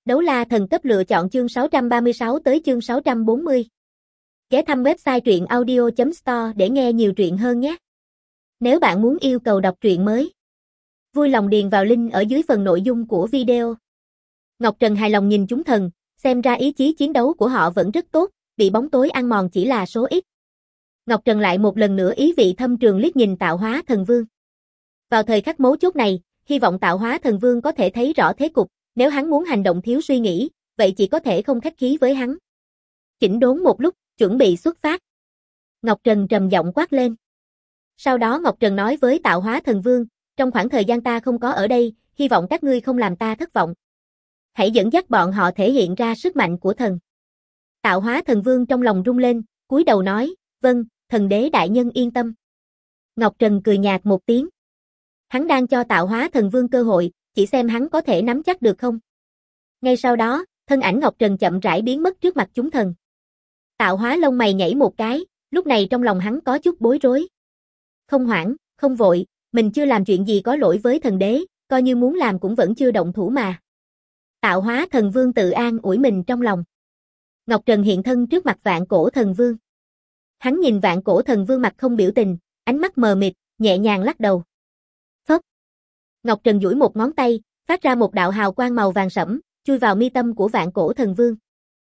Đấu la thần cấp lựa chọn chương 636 tới chương 640. Ghé thăm website truyện audio.store để nghe nhiều truyện hơn nhé. Nếu bạn muốn yêu cầu đọc truyện mới, vui lòng điền vào link ở dưới phần nội dung của video. Ngọc Trần hài lòng nhìn chúng thần, xem ra ý chí chiến đấu của họ vẫn rất tốt, bị bóng tối ăn mòn chỉ là số ít. Ngọc Trần lại một lần nữa ý vị thâm trường liếc nhìn Tạo Hóa Thần Vương. Vào thời khắc mấu chốt này, hy vọng Tạo Hóa Thần Vương có thể thấy rõ thế cục. Nếu hắn muốn hành động thiếu suy nghĩ, vậy chỉ có thể không khách khí với hắn. Chỉnh đốn một lúc, chuẩn bị xuất phát. Ngọc Trần trầm giọng quát lên. Sau đó Ngọc Trần nói với Tạo Hóa Thần Vương, trong khoảng thời gian ta không có ở đây, hy vọng các ngươi không làm ta thất vọng. Hãy dẫn dắt bọn họ thể hiện ra sức mạnh của thần. Tạo Hóa Thần Vương trong lòng rung lên, cúi đầu nói, vâng, thần đế đại nhân yên tâm. Ngọc Trần cười nhạt một tiếng. Hắn đang cho Tạo Hóa Thần Vương cơ hội, chỉ xem hắn có thể nắm chắc được không. Ngay sau đó, thân ảnh Ngọc Trần chậm rãi biến mất trước mặt chúng thần. Tạo Hóa lông mày nhảy một cái, lúc này trong lòng hắn có chút bối rối. Không hoảng, không vội, mình chưa làm chuyện gì có lỗi với thần đế, coi như muốn làm cũng vẫn chưa động thủ mà. Tạo Hóa Thần Vương tự an ủi mình trong lòng. Ngọc Trần hiện thân trước mặt Vạn Cổ Thần Vương. Hắn nhìn Vạn Cổ Thần Vương mặt không biểu tình, ánh mắt mờ mịt, nhẹ nhàng lắc đầu. Phốc. Ngọc Trần duỗi một ngón tay, phát ra một đạo hào quang màu vàng sẫm, chui vào mi tâm của Vạn Cổ Thần Vương.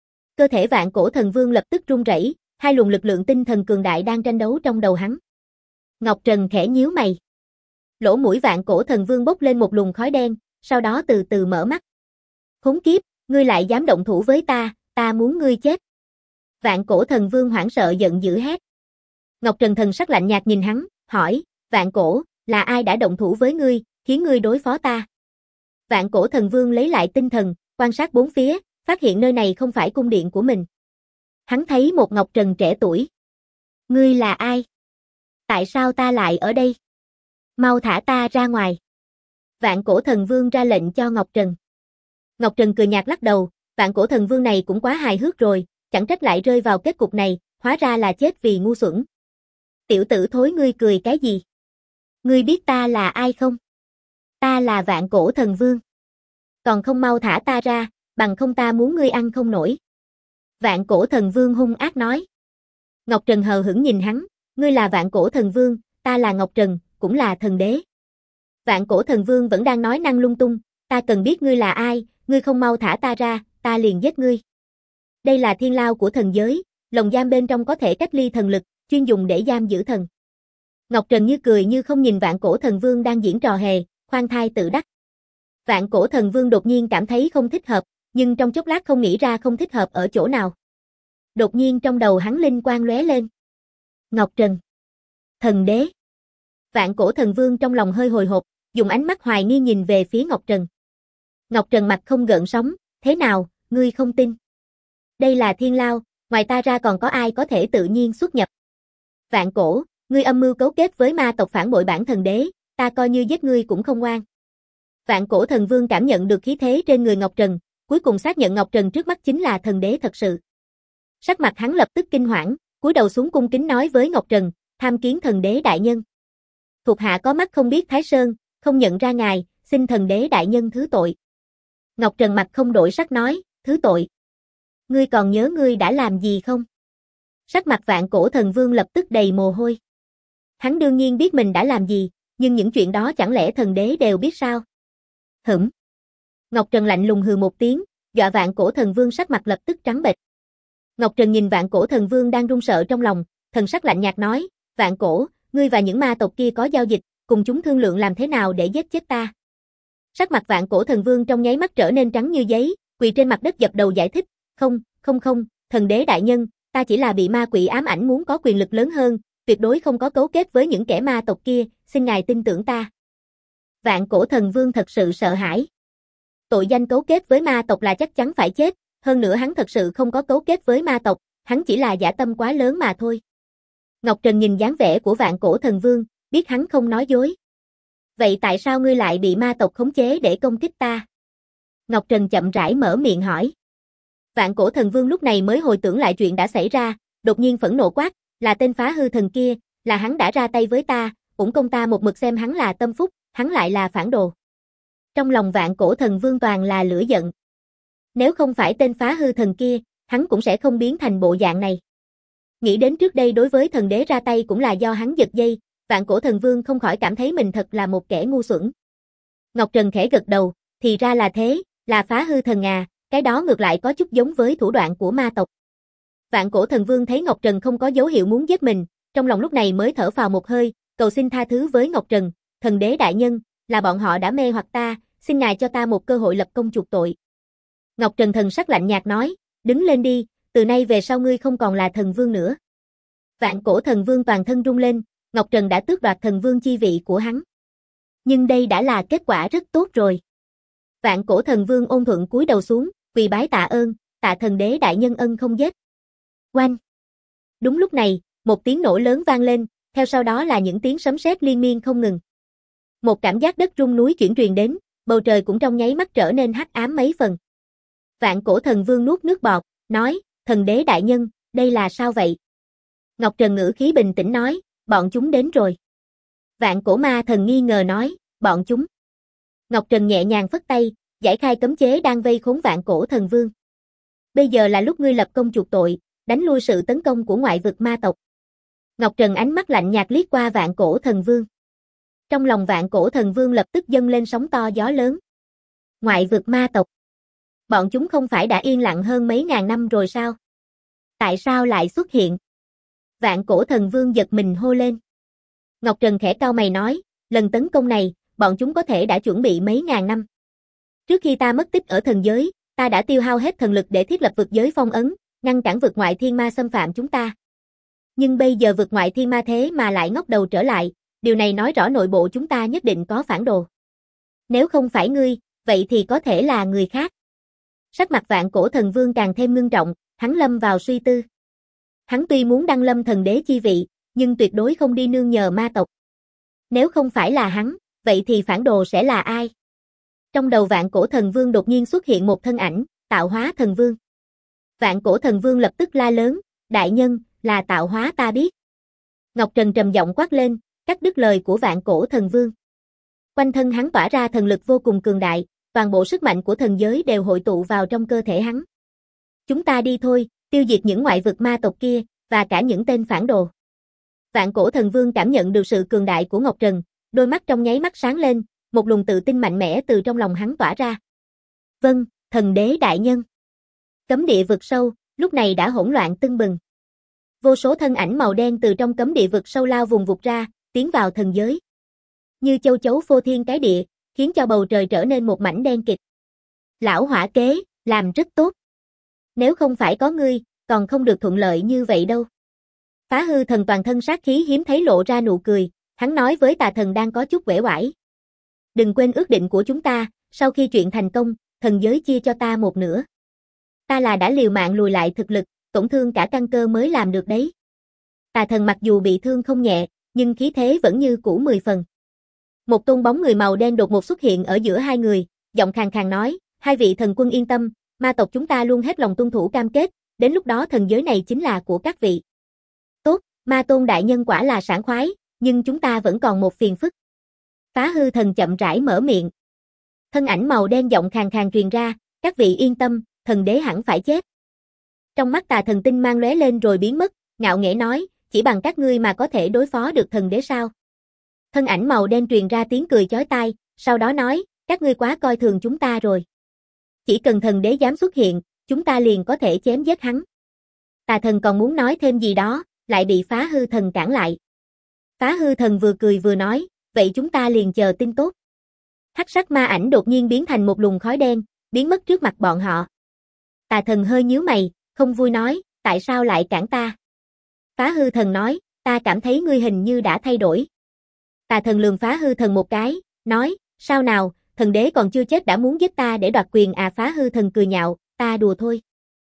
Cơ thể Vạn Cổ Thần Vương lập tức run rẩy, hai luồng lực lượng tinh thần cường đại đang tranh đấu trong đầu hắn. Ngọc Trần khẽ nhíu mày. Lỗ mũi Vạn Cổ Thần Vương bốc lên một luồng khói đen, sau đó từ từ mở mắt. Khốn kiếp, ngươi lại dám động thủ với ta muốn ngươi chết. Vạn Cổ Thần Vương hoảng sợ giận dữ hét. Ngọc Trần thần sắc lạnh nhạt nhìn hắn, hỏi, Vạn Cổ, là ai đã động thủ với ngươi, khiến ngươi đối phó ta? Vạn Cổ Thần Vương lấy lại tinh thần, quan sát bốn phía, phát hiện nơi này không phải cung điện của mình. Hắn thấy một Ngọc Trần trẻ tuổi. Ngươi là ai? Tại sao ta lại ở đây? Mau thả ta ra ngoài. Vạn Cổ Thần Vương ra lệnh cho Ngọc Trần. Ngọc Trần cười nhạt lắc đầu, Vạn Cổ Thần Vương này cũng quá hài hước rồi, chẳng trách lại rơi vào kết cục này, hóa ra là chết vì ngu xuẩn. Tiểu tử thối ngươi cười cái gì? Ngươi biết ta là ai không? Ta là Vạn Cổ Thần Vương. Còn không mau thả ta ra, bằng không ta muốn ngươi ăn không nổi. Vạn Cổ Thần Vương hung ác nói. Ngọc Trần hờ hững nhìn hắn, ngươi là Vạn Cổ Thần Vương, ta là Ngọc Trần, cũng là thần đế. Vạn Cổ Thần Vương vẫn đang nói năng lung tung, ta cần biết ngươi là ai, ngươi không mau thả ta ra, ta liền giết ngươi. Đây là thiên lao của thần giới, lồng giam bên trong có thể cách ly thần lực, chuyên dùng để giam giữ thần. Ngọc Trần như cười như không nhìn Vạn Cổ Thần Vương đang diễn trò hề, khoan thai tự đắc. Vạn Cổ Thần Vương đột nhiên cảm thấy không thích hợp, nhưng trong chốc lát không nghĩ ra không thích hợp ở chỗ nào. Đột nhiên trong đầu hắn linh quang lóe lên. Ngọc Trần. Thần đế. Vạn Cổ Thần Vương trong lòng hơi hồi hộp, dùng ánh mắt hoài nghi nhìn về phía Ngọc Trần. Ngọc Trần mặt không gợn sóng, thế nào, ngươi không tin? Đây là thiên lao, ngoài ta ra còn có ai có thể tự nhiên xuất nhập? Vạn Cổ, ngươi âm mưu cấu kết với ma tộc phản bội bản thần đế, ta coi như giết ngươi cũng không oan. Vạn Cổ Thần Vương cảm nhận được khí thế trên người Ngọc Trần, cuối cùng xác nhận Ngọc Trần trước mắt chính là thần đế thật sự. Sắc mặt hắn lập tức kinh hoảng, cúi đầu xuống cung kính nói với Ngọc Trần, tham kiến thần đế đại nhân. Thuộc hạ có mắt không biết Thái Sơn, không nhận ra ngài, xin thần đế đại nhân thứ tội. Ngọc Trần mặt không đổi sắc nói, thứ tội. Ngươi còn nhớ ngươi đã làm gì không? Sắc mặt Vạn Cổ Thần Vương lập tức đầy mồ hôi. Hắn đương nhiên biết mình đã làm gì, nhưng những chuyện đó chẳng lẽ thần đế đều biết sao? Hửm. Ngọc Trần lạnh lùng hừ một tiếng, dọa Vạn Cổ Thần Vương sắc mặt lập tức trắng bệch. Ngọc Trần nhìn Vạn Cổ Thần Vương đang run sợ trong lòng, thần sắc lạnh nhạt nói, Vạn Cổ, ngươi và những ma tộc kia có giao dịch, cùng chúng thương lượng làm thế nào để giết chết ta. Sắc mặt Vạn Cổ Thần Vương trong nháy mắt trở nên trắng như giấy, quỳ trên mặt đất dập đầu giải thích, không, thần đế đại nhân, ta chỉ là bị ma quỷ ám ảnh muốn có quyền lực lớn hơn, tuyệt đối không có cấu kết với những kẻ ma tộc kia, xin ngài tin tưởng ta. Vạn Cổ Thần Vương thật sự sợ hãi. Tội danh cấu kết với ma tộc là chắc chắn phải chết, hơn nữa hắn thật sự không có cấu kết với ma tộc, hắn chỉ là dã tâm quá lớn mà thôi. Ngọc Trần nhìn dáng vẻ của Vạn Cổ Thần Vương, biết hắn không nói dối. Vậy tại sao ngươi lại bị ma tộc khống chế để công kích ta? Ngọc Trần chậm rãi mở miệng hỏi. Vạn Cổ Thần Vương lúc này mới hồi tưởng lại chuyện đã xảy ra, đột nhiên phẫn nộ quát, là tên phá hư thần kia, là hắn đã ra tay với ta, uổng công ta một mực xem hắn là tâm phúc, hắn lại là phản đồ. Trong lòng Vạn Cổ Thần Vương toàn là lửa giận. Nếu không phải tên phá hư thần kia, hắn cũng sẽ không biến thành bộ dạng này. Nghĩ đến trước đây đối với thần đế ra tay cũng là do hắn giật dây, Vạn Cổ Thần Vương không khỏi cảm thấy mình thật là một kẻ ngu xuẩn. Ngọc Trần khẽ gật đầu, thì ra là thế, là phá hư thần à, cái đó ngược lại có chút giống với thủ đoạn của ma tộc. Vạn Cổ Thần Vương thấy Ngọc Trần không có dấu hiệu muốn giết mình, trong lòng lúc này mới thở phào một hơi, cầu xin tha thứ với Ngọc Trần, thần đế đại nhân, là bọn họ đã mê hoặc ta, xin ngài cho ta một cơ hội lập công chuộc tội. Ngọc Trần thần sắc lạnh nhạt nói, đứng lên đi, từ nay về sau ngươi không còn là thần vương nữa. Vạn Cổ Thần Vương toàn thân rung lên, Ngọc Trần đã tước đoạt thần vương chi vị của hắn. Nhưng đây đã là kết quả rất tốt rồi. Vạn Cổ Thần Vương ôn thuận cúi đầu xuống, quỳ bái tạ ơn, tạ thần đế đại nhân ân không giết. Oanh! Đúng lúc này, một tiếng nổ lớn vang lên, theo sau đó là những tiếng sấm sét liên miên không ngừng. Một cảm giác đất rung núi chuyển truyền đến, bầu trời cũng trong nháy mắt trở nên hắc ám mấy phần. Vạn Cổ Thần Vương nuốt nước bọt, nói, thần đế đại nhân, đây là sao vậy? Ngọc Trần ngữ khí bình tĩnh nói, bọn chúng đến rồi. Vạn Cổ Ma Thần nghi ngờ nói, bọn chúng. Ngọc Trần nhẹ nhàng phất tay, giải khai cấm chế đang vây khốn Vạn Cổ Thần Vương. Bây giờ là lúc ngươi lập công chuộc tội, đánh lui sự tấn công của ngoại vực ma tộc. Ngọc Trần ánh mắt lạnh nhạt liếc qua Vạn Cổ Thần Vương. Trong lòng Vạn Cổ Thần Vương lập tức dâng lên sóng to gió lớn. Ngoại vực ma tộc. Bọn chúng không phải đã yên lặng hơn mấy ngàn năm rồi sao? Tại sao lại xuất hiện? Vạn Cổ Thần Vương giật mình hô lên. Ngọc Trần khẽ cau mày nói, lần tấn công này, bọn chúng có thể đã chuẩn bị mấy ngàn năm. Trước khi ta mất tích ở thần giới, ta đã tiêu hao hết thần lực để thiết lập vực giới phong ấn, ngăn cản vực ngoại thiên ma xâm phạm chúng ta. Nhưng bây giờ vực ngoại thiên ma thế mà lại ngóc đầu trở lại, điều này nói rõ nội bộ chúng ta nhất định có phản đồ. Nếu không phải ngươi, vậy thì có thể là người khác. Sắc mặt Vạn Cổ Thần Vương càng thêm ngưng trọng, hắn lâm vào suy tư. Hắn tuy muốn đăng lâm thần đế chi vị, nhưng tuyệt đối không đi nương nhờ ma tộc. Nếu không phải là hắn, vậy thì phản đồ sẽ là ai? Trong đầu Vạn Cổ Thần Vương đột nhiên xuất hiện một thân ảnh, Tạo Hóa Thần Vương. Vạn Cổ Thần Vương lập tức la lớn, đại nhân, là Tạo Hóa ta biết. Ngọc Trần trầm giọng quát lên, cắt đứt lời của Vạn Cổ Thần Vương. Quanh thân hắn tỏa ra thần lực vô cùng cường đại, toàn bộ sức mạnh của thần giới đều hội tụ vào trong cơ thể hắn. Chúng ta đi thôi, tiêu diệt những ngoại vực ma tộc kia, và cả những tên phản đồ. Vạn Cổ Thần Vương cảm nhận được sự cường đại của Ngọc Trần, đôi mắt trong nháy mắt sáng lên, một luồng tự tin mạnh mẽ từ trong lòng hắn tỏa ra. Vâng, thần đế đại nhân. Cấm địa vực sâu, lúc này đã hỗn loạn tưng bừng. Vô số thân ảnh màu đen từ trong cấm địa vực sâu lao vùng vụt ra, tiến vào thần giới. Như châu chấu phô thiên cái địa, khiến cho bầu trời trở nên một mảnh đen kịt. Lão Hỏa kế, làm rất tốt. Nếu không phải có ngươi, còn không được thuận lợi như vậy đâu. Phá hư thần toàn thân sát khí hiếm thấy lộ ra nụ cười, hắn nói với Tà Thần đang có chút uể oải. Đừng quên ước định của chúng ta, sau khi chuyện thành công, thần giới chia cho ta một nửa. Ta là đã liều mạng lùi lại thực lực, tổn thương cả căn cơ mới làm được đấy. Tà Thần mặc dù bị thương không nhẹ, nhưng khí thế vẫn như cũ 10 phần. Một tôn bóng người màu đen đột ngột xuất hiện ở giữa hai người, giọng khàn khàn nói, hai vị thần quân yên tâm, ma tộc chúng ta luôn hết lòng tuân thủ cam kết, đến lúc đó thần giới này chính là của các vị. Tốt, ma tôn đại nhân quả là sảng khoái, nhưng chúng ta vẫn còn một phiền phức. Phá hư thần chậm rãi mở miệng. Thân ảnh màu đen giọng khàn khàn truyền ra, các vị yên tâm, thần đế hẳn phải chết. Trong mắt Tà Thần tinh mang lóe lên rồi biến mất, ngạo nghễ nói, chỉ bằng các ngươi mà có thể đối phó được thần đế sao? Thân ảnh màu đen truyền ra tiếng cười chói tai, sau đó nói, các ngươi quá coi thường chúng ta rồi. Chỉ cần thần đế dám xuất hiện, chúng ta liền có thể chém giết hắn. Tà Thần còn muốn nói thêm gì đó, lại bị Phá hư thần cản lại. Phá hư thần vừa cười vừa nói, vậy chúng ta liền chờ tin tốt. Hắc sắc ma ảnh đột nhiên biến thành một luồng khói đen, biến mất trước mặt bọn họ. Tà Thần hơi nhíu mày, không vui nói, tại sao lại cản ta? Phá hư thần nói, ta cảm thấy ngươi hình như đã thay đổi. Tà Thần lườm Phá hư thần một cái, nói, sao nào, thần đế còn chưa chết đã muốn giết ta để đoạt quyền à? Phá hư thần cười nhạo, ta đùa thôi.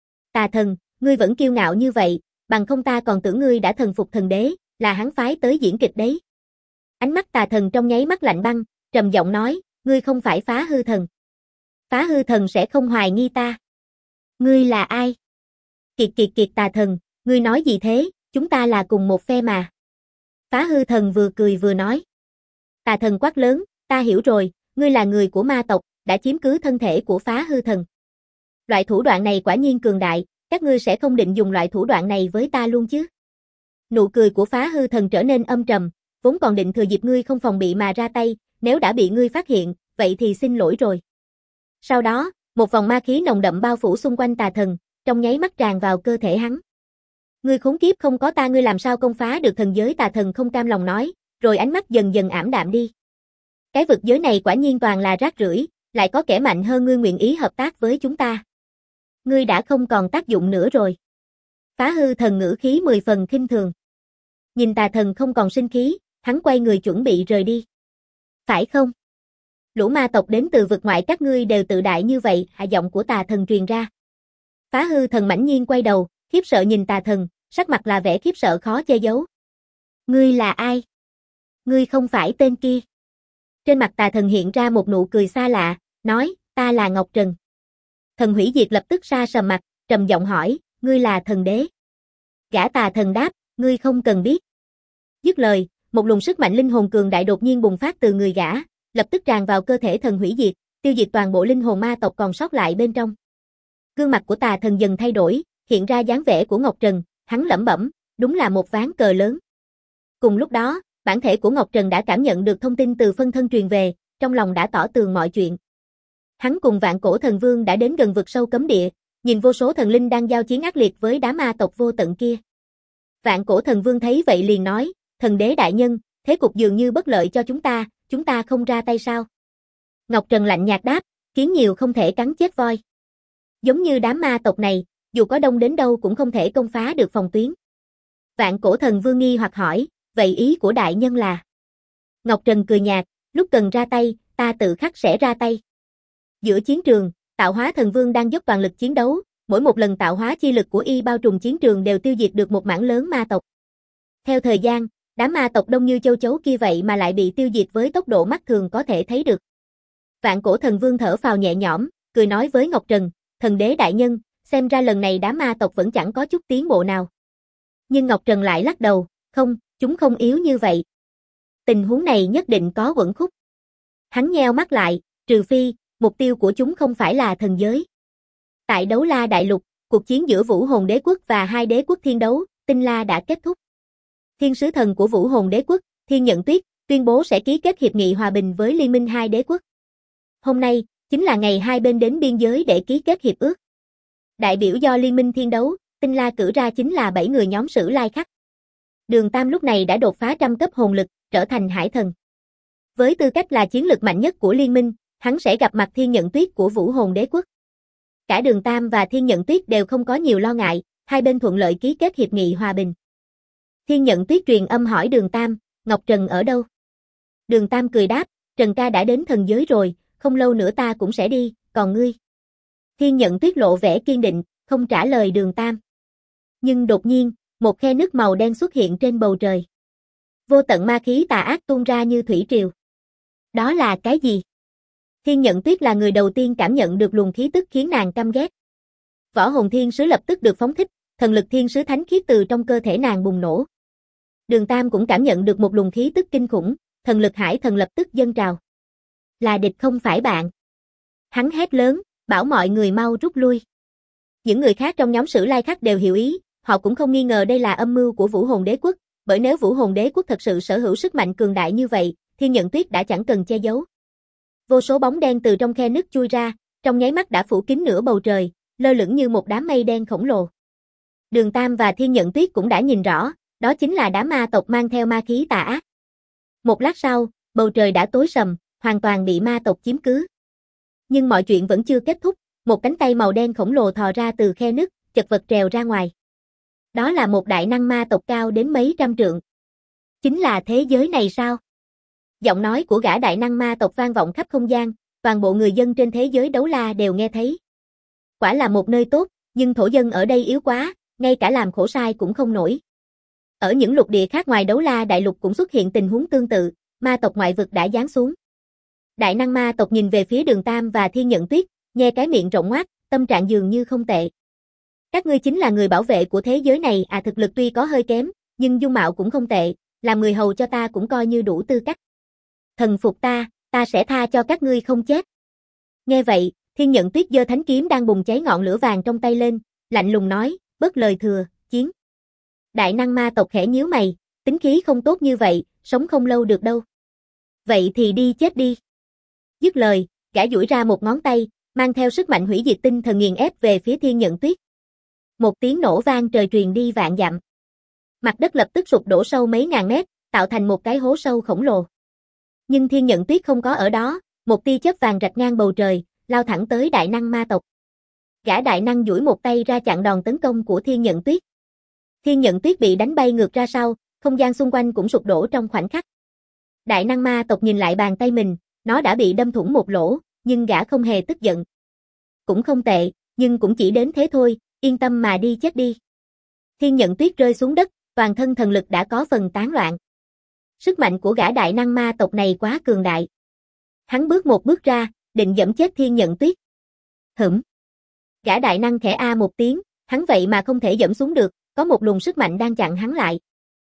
Tà Thần, ngươi vẫn kiêu ngạo như vậy, bằng không ta còn tưởng ngươi đã thần phục thần đế, là hắn phái tới diễn kịch đấy. Ánh mắt Tà Thần trong nháy mắt lạnh băng, trầm giọng nói, ngươi không phải Phá hư thần. Phá hư thần sẽ không hoài nghi ta. Ngươi là ai? Kiệt kiệt kiệt Tà Thần, ngươi nói gì thế, chúng ta là cùng một phe mà. Phá hư thần vừa cười vừa nói. Tà Thần quát lớn, ta hiểu rồi, ngươi là người của ma tộc, đã chiếm cứ thân thể của Phá hư thần. Loại thủ đoạn này quả nhiên cường đại, các ngươi sẽ không định dùng loại thủ đoạn này với ta luôn chứ? Nụ cười của Phá Hư Thần trở nên âm trầm, vốn còn định thừa dịp ngươi không phòng bị mà ra tay, nếu đã bị ngươi phát hiện, vậy thì xin lỗi rồi. Sau đó, một vòng ma khí nồng đậm bao phủ xung quanh tà thần, trong nháy mắt tràn vào cơ thể hắn. Ngươi khốn kiếp, không có ta ngươi làm sao công phá được thần giới? Tà thần không cam lòng nói, rồi ánh mắt dần dần ảm đạm đi. Cái vực giới này quả nhiên toàn là rác rưởi, lại có kẻ mạnh hơn ngươi nguyện ý hợp tác với chúng ta. Ngươi đã không còn tác dụng nữa rồi. Phá Hư Thần ngữ khí 10 phần khinh thường. Nhìn tà thần không còn sinh khí, hắn quay người chuẩn bị rời đi. Phải không? Lũ ma tộc đến từ vực ngoại các ngươi đều tự đại như vậy, hạ giọng của tà thần truyền ra. Phá Hư Thần mãnh nhiên quay đầu, khiếp sợ nhìn tà thần, sắc mặt là vẻ khiếp sợ khó che giấu. Ngươi là ai? Ngươi không phải tên kia. Trên mặt tà thần hiện ra một nụ cười xa lạ, nói, ta là Ngọc Trần. Thần hủy diệt lập tức sa sầm mặt, trầm giọng hỏi, ngươi là thần đế? Gã tà thần đáp, ngươi không cần biết. Dứt lời, một luồng sức mạnh linh hồn cường đại đột nhiên bùng phát từ người gã, lập tức tràn vào cơ thể thần hủy diệt, tiêu diệt toàn bộ linh hồn ma tộc còn sót lại bên trong. Gương mặt của tà thần dần thay đổi, hiện ra dáng vẻ của Ngọc Trần, hắn lẩm bẩm, đúng là một ván cờ lớn. Cùng lúc đó, bản thể của Ngọc Trần đã cảm nhận được thông tin từ phân thân truyền về, trong lòng đã tỏ tường mọi chuyện. Hắn cùng Vạn Cổ Thần Vương đã đến gần vực sâu cấm địa, nhìn vô số thần linh đang giao chiến ác liệt với đám ma tộc vô tận kia. Vạn Cổ Thần Vương thấy vậy liền nói, thần đế đại nhân, thế cục dường như bất lợi cho chúng ta không ra tay sao? Ngọc Trần lạnh nhạt đáp, kiến nhiều không thể cắn chết voi. Giống như đám ma tộc này, dù có đông đến đâu cũng không thể công phá được phòng tuyến. Vạn Cổ Thần Vương nghi hoặc hỏi, vậy ý của đại nhân là? Ngọc Trần cười nhạt, lúc cần ra tay, ta tự khắc sẽ ra tay. Giữa chiến trường, Tạo Hóa Thần Vương đang dốc toàn lực chiến đấu, mỗi một lần tạo hóa chi lực của y bao trùm chiến trường đều tiêu diệt được một mảng lớn ma tộc. Theo thời gian, đám ma tộc đông như châu chấu kia vậy mà lại bị tiêu diệt với tốc độ mắt thường có thể thấy được. Vạn Cổ Thần Vương thở phào nhẹ nhõm, cười nói với Ngọc Trần, thần đế đại nhân, xem ra lần này đám ma tộc vẫn chẳng có chút tiến bộ nào. Nhưng Ngọc Trần lại lắc đầu, không, chúng không yếu như vậy. Tình huống này nhất định có uẩn khúc. Hắn nheo mắt lại, trừ phi, mục tiêu của chúng không phải là thần giới. Tại Đấu La Đại Lục, cuộc chiến giữa Vũ Hồn Đế Quốc và hai đế quốc thiên đấu, Tinh La đã kết thúc. Thiên sứ thần của Vũ Hồn Đế Quốc, Thiên Nhận Tuyết, tuyên bố sẽ ký kết hiệp nghị hòa bình với liên minh hai đế quốc. Hôm nay, chính là ngày hai bên đến biên giới để ký kết hiệp ước. Đại biểu do liên minh thiên đấu, Tinh La cử ra chính là 7 người nhóm Sử Lai Khắc. Đường Tam lúc này đã đột phá trăm cấp hồn lực, trở thành hải thần. Với tư cách là chiến lực mạnh nhất của liên minh, hắn sẽ gặp mặt Thiên Nhận Tuyết của Vũ Hồn Đế Quốc. Cả Đường Tam và Thiên Nhận Tuyết đều không có nhiều lo ngại, hai bên thuận lợi ký kết hiệp nghị hòa bình. Thiên Nhận Tuyết truyền âm hỏi Đường Tam, Ngọc Trần ở đâu? Đường Tam cười đáp, Trần ca đã đến thần giới rồi, không lâu nữa ta cũng sẽ đi, còn ngươi? Thiên Nhận Tuyết lộ vẻ kiên định, không trả lời Đường Tam. Nhưng đột nhiên, một khe nước màu đen xuất hiện trên bầu trời. Vô tận ma khí tà ác tuôn ra như thủy triều. Đó là cái gì? Thiên Nhận Tuyết là người đầu tiên cảm nhận được luồng khí tức khiến nàng căm ghét. Võ hồn thiên sứ lập tức được phóng thích, thần lực thiên sứ thánh khiết từ trong cơ thể nàng bùng nổ. Đường Tam cũng cảm nhận được một luồng khí tức kinh khủng, thần lực hải thần lập tức dâng trào. Là địch không phải bạn. Hắn hét lớn, bảo mọi người mau rút lui. Những người khác trong nhóm Sử Lai Khắc đều hiểu ý, họ cũng không nghi ngờ đây là âm mưu của Vũ Hồn Đế Quốc, bởi nếu Vũ Hồn Đế Quốc thật sự sở hữu sức mạnh cường đại như vậy, Thiên Nhận Tuyết đã chẳng cần che giấu. Vô số bóng đen từ trong khe nứt chui ra, trong nháy mắt đã phủ kín nửa bầu trời, lơ lửng như một đám mây đen khổng lồ. Đường Tam và Thiên Nhận Tuyết cũng đã nhìn rõ, đó chính là đám ma tộc mang theo ma khí tà ác. Một lát sau, bầu trời đã tối sầm, hoàn toàn bị ma tộc chiếm cứ. Nhưng mọi chuyện vẫn chưa kết thúc, một cánh tay màu đen khổng lồ thò ra từ khe nứt, chật vật trèo ra ngoài. Đó là một đại năng ma tộc cao đến mấy trăm trượng. Chính là thế giới này sao? Giọng nói của gã đại năng ma tộc vang vọng khắp không gian, toàn bộ người dân trên thế giới Đấu La đều nghe thấy. Quả là một nơi tốt, nhưng thổ dân ở đây yếu quá, ngay cả làm khổ sai cũng không nổi. Ở những lục địa khác ngoài Đấu La Đại Lục cũng xuất hiện tình huống tương tự, ma tộc ngoại vực đã giáng xuống. Đại năng ma tộc nhìn về phía Đường Tam và Thiên Nhận Tuyết, nhe cái miệng rộng ngoác, tâm trạng dường như không tệ. Các ngươi chính là người bảo vệ của thế giới này, thực lực tuy có hơi kém, nhưng dung mạo cũng không tệ, làm người hầu cho ta cũng coi như đủ tư cách. Thần phục ta sẽ tha cho các ngươi không chết. Nghe vậy, Thiên Nhận Tuyết giơ thánh kiếm đang bùng cháy ngọn lửa vàng trong tay lên, lạnh lùng nói, bớt lời thừa, chiến. Đại năng ma tộc khẽ nhíu mày, tính khí không tốt như vậy, sống không lâu được đâu. Vậy thì đi chết đi. Dứt lời, gã duỗi ra một ngón tay, mang theo sức mạnh hủy diệt tinh thần nghiền ép về phía Thiên Nhận Tuyết. Một tiếng nổ vang trời truyền đi vạn dặm. Mặt đất lập tức sụp đổ sâu mấy ngàn mét, tạo thành một cái hố sâu khổng lồ. Nhưng Thiên Nhận Tuyết không có ở đó, một tia chớp vàng rạch ngang bầu trời, lao thẳng tới đại năng ma tộc. Gã đại năng duỗi một tay ra chặn đòn tấn công của Thiên Nhận Tuyết. Thiên Nhận Tuyết bị đánh bay ngược ra sau, không gian xung quanh cũng sụp đổ trong khoảnh khắc. Đại năng ma tộc nhìn lại bàn tay mình, nó đã bị đâm thủng một lỗ, nhưng gã không hề tức giận. Cũng không tệ, nhưng cũng chỉ đến thế thôi, yên tâm mà đi chết đi. Thiên Nhận Tuyết rơi xuống đất, toàn thân thần lực đã có phần tán loạn. Sức mạnh của gã đại năng ma tộc này quá cường đại. Hắn bước một bước ra, định giẫm chết Thiên Nhận Tuyết. Hửm. Gã đại năng khẽ a một tiếng, hắn vậy mà không thể giẫm xuống được, có một luồng sức mạnh đang chặn hắn lại.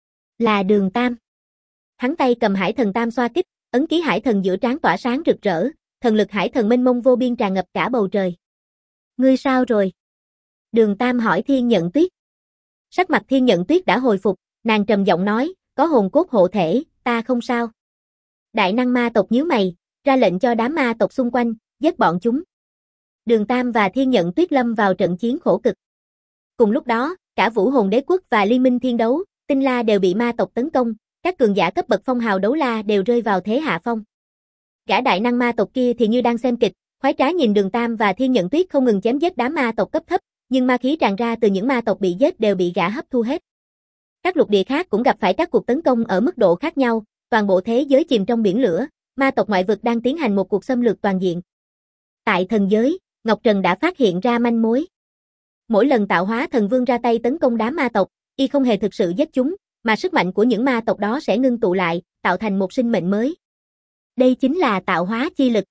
Là Đường Tam. Hắn tay cầm Hải Thần Tam xoa kích, ấn ký Hải Thần giữa trán tỏa sáng rực rỡ, thần lực Hải Thần mênh mông vô biên tràn ngập cả bầu trời. Ngươi sao rồi? Đường Tam hỏi Thiên Nhận Tuyết. Sắc mặt Thiên Nhận Tuyết đã hồi phục, nàng trầm giọng nói, có hồn cốt hộ thể, ta không sao. Đại năng ma tộc nhíu mày, ra lệnh cho đám ma tộc xung quanh, giết bọn chúng. Đường Tam và Thiên Nhận Tuyết lâm vào trận chiến khổ cực. Cùng lúc đó, cả Vũ Hồn Đế Quốc và Liên minh Thiên Đấu, Tinh La đều bị ma tộc tấn công, các cường giả cấp bậc phong hào đấu la đều rơi vào thế hạ phong. Gã đại năng ma tộc kia thì như đang xem kịch, khoái trá nhìn Đường Tam và Thiên Nhận Tuyết không ngừng chém giết đám ma tộc cấp thấp, nhưng ma khí tràn ra từ những ma tộc bị giết đều bị gã hấp thu hết. Các lục địa khác cũng gặp phải các cuộc tấn công ở mức độ khác nhau, toàn bộ thế giới chìm trong biển lửa, ma tộc ngoại vực đang tiến hành một cuộc xâm lược toàn diện. Tại thần giới, Ngọc Trần đã phát hiện ra manh mối. Mỗi lần Tạo Hóa Thần Vương ra tay tấn công đám ma tộc, y không hề thực sự giết chúng, mà sức mạnh của những ma tộc đó sẽ ngưng tụ lại, tạo thành một sinh mệnh mới. Đây chính là tạo hóa chi lực.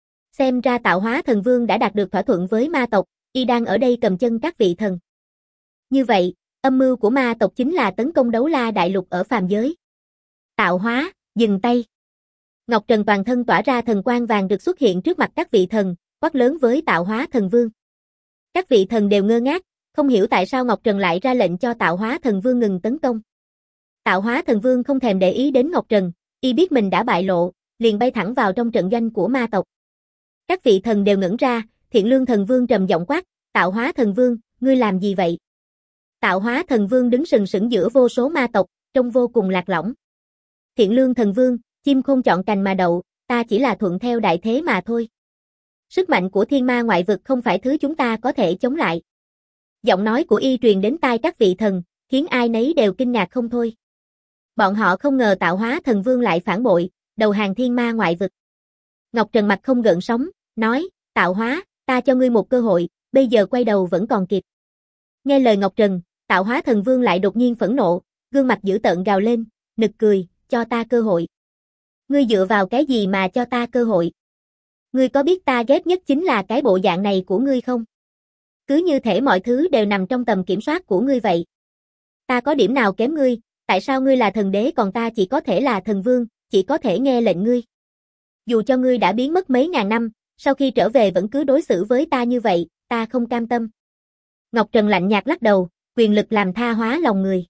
Xem ra Tạo Hóa Thần Vương đã đạt được thỏa thuận với ma tộc, y đang ở đây cầm chân các vị thần. Như vậy, âm mưu của ma tộc chính là tấn công Đấu La Đại Lục ở phàm giới. Tạo hóa, dừng tay. Ngọc Trần toàn thân tỏa ra thần quang vàng rực xuất hiện trước mặt các vị thần, quát lớn với Tạo Hóa Thần Vương. Các vị thần đều ngơ ngác, không hiểu tại sao Ngọc Trần lại ra lệnh cho Tạo Hóa Thần Vương ngừng tấn công. Tạo Hóa Thần Vương không thèm để ý đến Ngọc Trần, y biết mình đã bại lộ, liền bay thẳng vào trong trận doanh của ma tộc. Các vị thần đều ngẩn ra, Thiện Lương Thần Vương trầm giọng quát, Tạo Hóa Thần Vương, ngươi làm gì vậy? Tạo Hóa Thần Vương đứng sừng sững giữa vô số ma tộc, trông vô cùng lạc lõng. Thiện Lương Thần Vương, chim khôn chọn cành mà đậu, ta chỉ là thuận theo đại thế mà thôi. Sức mạnh của thiên ma ngoại vực không phải thứ chúng ta có thể chống lại. Giọng nói của y truyền đến tai các vị thần, khiến ai nấy đều kinh ngạc không thôi. Bọn họ không ngờ Tạo Hóa Thần Vương lại phản bội, đầu hàng thiên ma ngoại vực. Ngọc Trần mặt không gợn sóng, nói, Tạo Hóa, ta cho ngươi một cơ hội, bây giờ quay đầu vẫn còn kịp. Nghe lời Ngọc Trần, Tạo Hóa Thần Vương lại đột nhiên phẫn nộ, gương mặt dữ tợn gào lên, nực cười, cho ta cơ hội. Ngươi dựa vào cái gì mà cho ta cơ hội? Ngươi có biết ta ghét nhất chính là cái bộ dạng này của ngươi không? Cứ như thể mọi thứ đều nằm trong tầm kiểm soát của ngươi vậy. Ta có điểm nào kém ngươi, tại sao ngươi là thần đế còn ta chỉ có thể là thần vương, chỉ có thể nghe lệnh ngươi? Dù cho ngươi đã biến mất mấy ngàn năm, sau khi trở về vẫn cứ đối xử với ta như vậy, ta không cam tâm. Ngọc Trần lạnh nhạt lắc đầu, quyền lực làm tha hóa lòng người.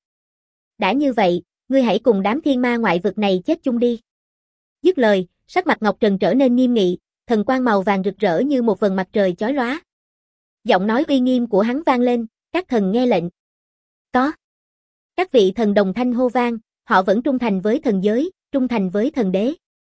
Đã như vậy, ngươi hãy cùng đám thiên ma ngoại vực này chết chung đi. Dứt lời, sắc mặt Ngọc Trần trở nên nghiêm nghị, thần quang màu vàng rực rỡ như một vầng mặt trời chói lóa. Giọng nói uy nghiêm của hắn vang lên, các thần nghe lệnh. Có. Các vị thần đồng thanh hô vang, họ vẫn trung thành với thần giới, trung thành với thần đế.